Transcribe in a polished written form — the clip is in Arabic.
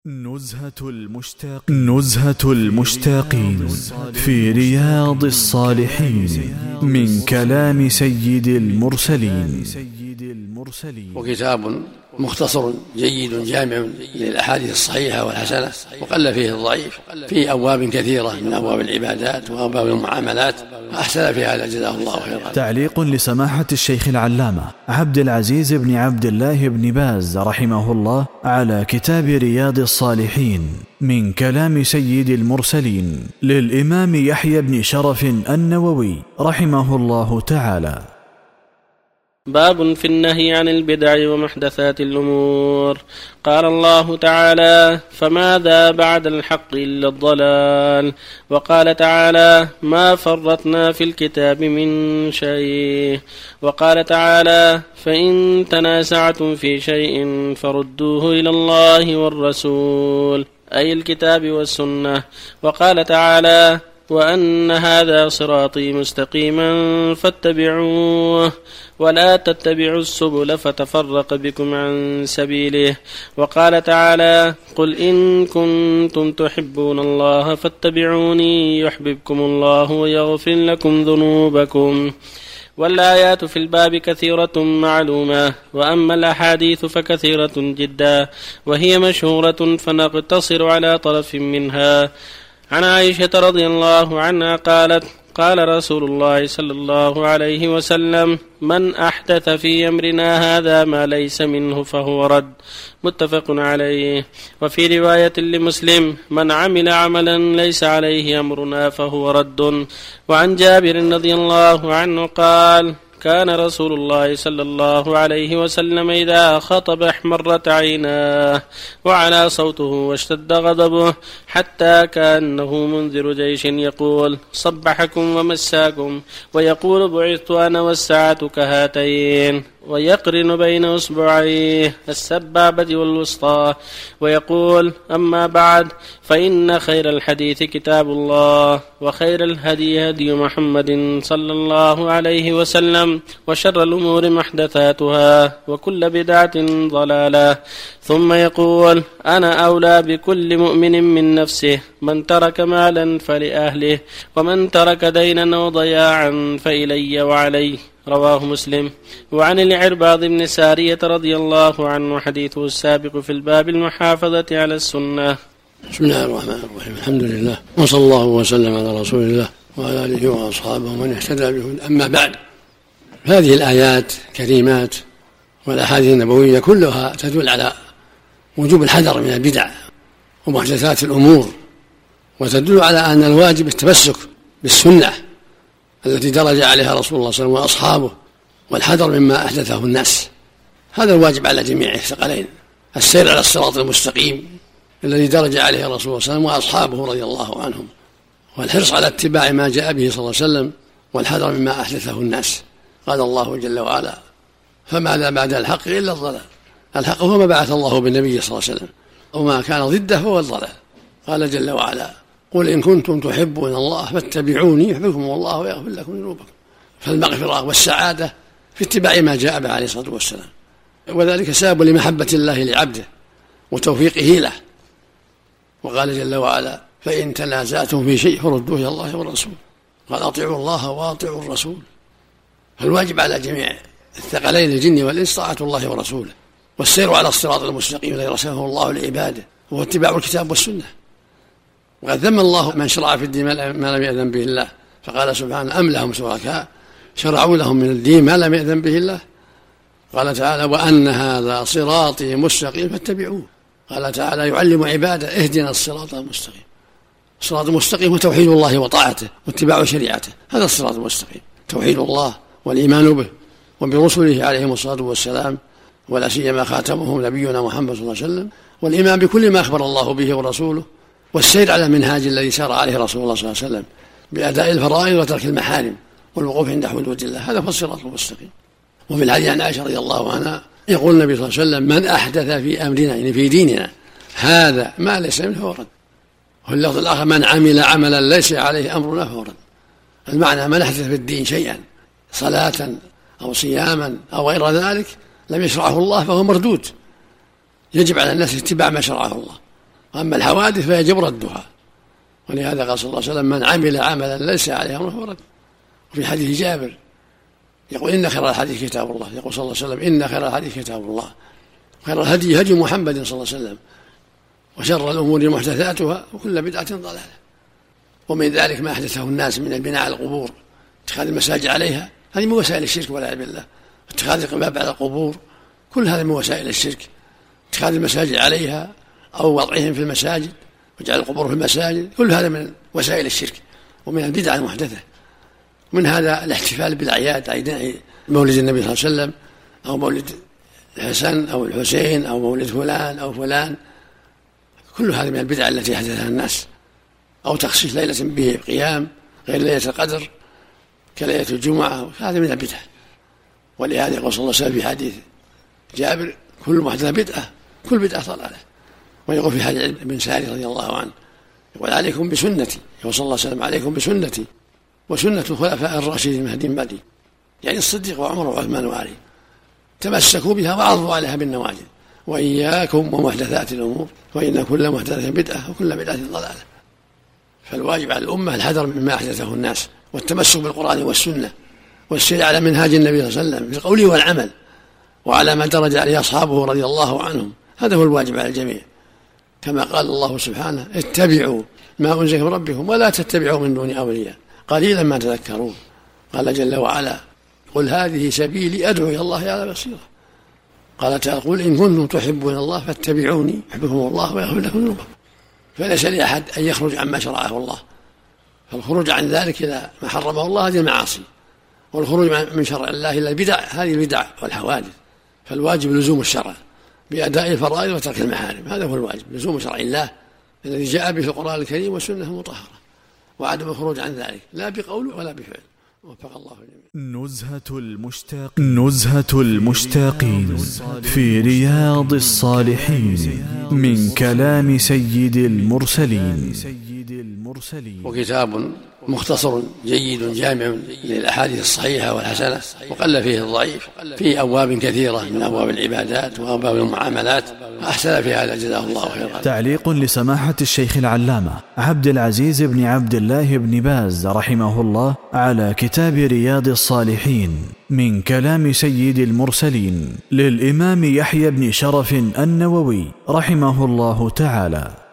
نزهة المشتاقين في رياض الصالحين من كلام سيد المرسلين. وكتاب مختصر جيد جامع للأحاديث الصحيحة والحسنة، وقل فيه الضعيف، في أبواب كثيرة من أبواب العبادات وأبواب المعاملات، أحسن في هذا جزاه الله خيرا. تعليق لسماحة الشيخ العلامة عبد العزيز بن عبد الله بن باز رحمه الله على كتاب رياض الصالحين من كلام سيد المرسلين للإمام يحيى بن شرف النووي رحمه الله تعالى. باب في النهي عن البدع ومحدثات الأمور. قال الله تعالى: فماذا بعد الحق إلا الضلال. وقال تعالى: ما فرطنا في الكتاب من شيء. وقال تعالى: فإن تنازعتم في شيء فردوه إلى الله والرسول، أي الكتاب والسنة. وقال تعالى: وأن هذا صراطي مستقيما فاتبعوه ولا تتبعوا السبل فتفرق بكم عن سبيله. وقال تعالى: قل إن كنتم تحبون الله فاتبعوني يحببكم الله ويغفر لكم ذنوبكم. والآيات في الباب كثيرة معلومة، وأما الأحاديث فكثيرة جدا، وهي مشهورة فنقتصر على طرف منها. عن عائشة رضي الله عنها قالت: قال رسول الله صلى الله عليه وسلم: من أحدث في أمرنا هذا ما ليس منه فهو رد. متفق عليه. وفي رواية لمسلم: من عمل عملا ليس عليه أمرنا فهو رد. وعن جابر رضي الله عنه قال: كان رسول الله صلى الله عليه وسلم إذا خطب احمرت عيناه وعلى صوته واشتد غضبه حتى كأنه منذر جيش يقول: صبحكم ومساكم، ويقول: بعثت أنا والساعة كهاتين، ويقرن بين أصبعيه السبابة والوسطى، ويقول: أما بعد، فإن خير الحديث كتاب الله، وخير الهدي هدي محمد صلى الله عليه وسلم، وشر الأمور محدثاتها، وكل بدعة ضلالة. ثم يقول: أنا أولى بكل مؤمن من نفسه، من ترك مالا فلأهله، ومن ترك دينا أو ضياعا فإلي وعليه. رواه مسلم. وعن العرباض بن سارية رضي الله عنه حديثه السابق في الباب المحافظة على السنة. بسم الله الرحمن الرحيم. الحمد لله، وصلى الله وسلم على رسول الله وعلى آله وأصحابه ومن اهتدى به. أما بعد، هذه الآيات الكريمات والأحاديث النبوية كلها تدل على وجوب الحذر من البدع ومحدثات الأمور، وتدل على أن الواجب التمسك بالسنة التي درج عليها رسول الله صلى الله عليه وسلم وأصحابه، والحذر مما أحدثه الناس. هذا الواجب على جميع الثقلين: السير على الصراط المستقيم الذي درج عليه الرسول صلى الله عليه وسلم وأصحابه رضي الله عنهم، والحرص على اتباع ما جاء به صلى الله عليه وسلم، والحذر مما أحدثه الناس. قال الله جل وعلا: فماذا بعد الحق إلا الضلال. الحق هو ما بعث الله بالنبي صلى الله عليه وسلم، وما كان ضده هو الضلال. قال جل وعلا: قل إن كنتم تحبون الله فاتبعوني يحببكم الله ويغفر لكم ذنوبكم. فالمغفرة والسعادة في اتباع ما جاء به عليه الصلاة والسلام، وذلك سبب لمحبة الله لعبده وتوفيقه له. وقال جل وعلا: فإن تنازعتم في شيء فردوه إلى الله والرسول. قال: أطيعوا الله وأطيعوا الرسول. فالواجب على جميع الثقلين الجن والإنس طاعة الله ورسوله، والسير على الصراط المستقيم الذي رسمه الله لعباده، وهو اتباع الكتاب والسنة. وقد ذم الله من شرع في الدين ما لم يأذن به الله، فقال سبحانه: أم لهم شركاء شرعوا لهم من الدين ما لم يأذن به الله. قال تعالى: وأن هذا صراطي مستقيم فاتبعوه. قال تعالى: يعلم عباده: اهدنا الصراط المستقيم. الصراط المستقيم هو توحيد الله وطاعته واتباع شريعته، هذا الصراط المستقيم، توحيد الله والإيمان به وبرسله عليهم الصلاة والسلام، ولا سيما خاتمهم نبينا محمد صلى الله عليه وسلم، والإيمان بكل ما أخبر الله به ورسوله، والسير على المنهاج الذي سار عليه رسول الله صلى الله عليه وسلم بأداء الفرائض وترك المحارم والوقوف عند حدود الله، هذا هو الصراط المستقيم. وفي الحديث عن عائشة رضي الله عنها يقول النبي صلى الله عليه وسلم: من أحدث في أمرنا، يعني في ديننا، هذا ما ليس منه فهو رد. وفي اللفظ الآخر: من عمل عملا ليس عليه أمرنا فهو رد. المعنى: من أحدث في الدين شيئا، صلاة أو صياما أو غير ذلك، لم يشرعه الله فهو مردود. يجب على الناس اتباع ما شرعه الله، أما الحوادث فيجب ردها. ولهذا قال صلى الله عليه وسلم: من عمل عملا ليس عليه أمره فهو رد. وفي حديث جابر يقول: إن خير الحديث كتاب الله. يقول صلى الله عليه وسلم: إن خير الحديث كتاب الله، خير الهدي هدي محمد صلى الله عليه وسلم، وشر الأمور محدثاتها، وكل بدعة ضلالة. ومن ذلك ما أحدثه الناس من البناء على القبور، اتخاذ المساجد عليها، هذه من وسائل الشرك والعياذ بالله. اتخاذ القباب على القبور كل هذا من وسائل الشرك. اتخاذ المساجد عليها أو وضعهم في المساجد وجعل القبور في المساجد، كل هذا من وسائل الشرك ومن البدع المحدثة. من هذا الاحتفال بالأعياد، عيد مولد النبي صلى الله عليه وسلم، أو مولد الحسن أو الحسين أو مولد فلان أو فلان، كل هذه من البدع التي أحدثها الناس. أو تخصيص ليلة به قيام غير ليلة القدر كليلة الجمعة، هذا من البدع. ولهذا يقول صلى الله عليه وسلم في حديث جابر: كل محدثة بدعة، كل بدعة ضلالة. ويقول في حديث ابن ساري رضي الله عنه يقول: عليكم بسنتي، يقول صلى الله عليه وسلم: عليكم بسنتي وسنة الخلفاء الراشدين المهديين بعدي، يعني الصديق وعمر وعثمان وعلي، تمسكوا بها وعضوا عليها بالنواجذ، وإياكم ومحدثات الأمور فإن كل محدثة بدعة وكل بدعة ضلالة. فالواجب على الأمة الحذر مما أحدثه الناس، والتمسك بالقرآن والسنة، والسير على منهاج النبي صلى الله عليه وسلم في القول والعمل، وعلى ما درج عليه أصحابه رضي الله عنهم. هذا هو الواجب على الجميع، كما قال الله سبحانه: اتبعوا ما أنزل من ربكم ولا تتبعوا من دون أولياء قليلا ما تذكرون. قال جل وعلا: قل هذه سبيلي أدعو إلى الله على بصيرة. قال تعالى: قل إن كنتم تحبون الله فاتبعوني يحبكم الله ويغفر لكم ذنوبكم. فليس لأحد أن يخرج عما شرعه الله، فالخروج عن ذلك إلى ما حرمه الله هذه المعاصي، والخروج من شرع الله إلى البدع هذه البدع والحوادث. فالواجب لزوم الشرع بأداء الفرائض وترك المحارم، هذا هو الواجب، لزوم شرع الله الذي جاء به في القرآن الكريم والسنة المطهرة، وعدم الخروج عن ذلك لا بقول ولا بفعل. وفق الله الجميع. نزهة المشتاقين في رياض الصالحين من كلام سيد المرسلين. وكتاب مختصر جيد جامع للأحاديث الصحيحة والحسنة، وقل فيه الضعيف، في أبواب كثيرة من أبواب العبادات وأبواب المعاملات، أحسن في هذا جزاه الله خيرا. تعليق لسماحة الشيخ العلامة عبد العزيز بن عبد الله بن باز رحمه الله على كتاب رياض الصالحين من كلام سيد المرسلين للإمام يحيى بن شرف النووي رحمه الله تعالى.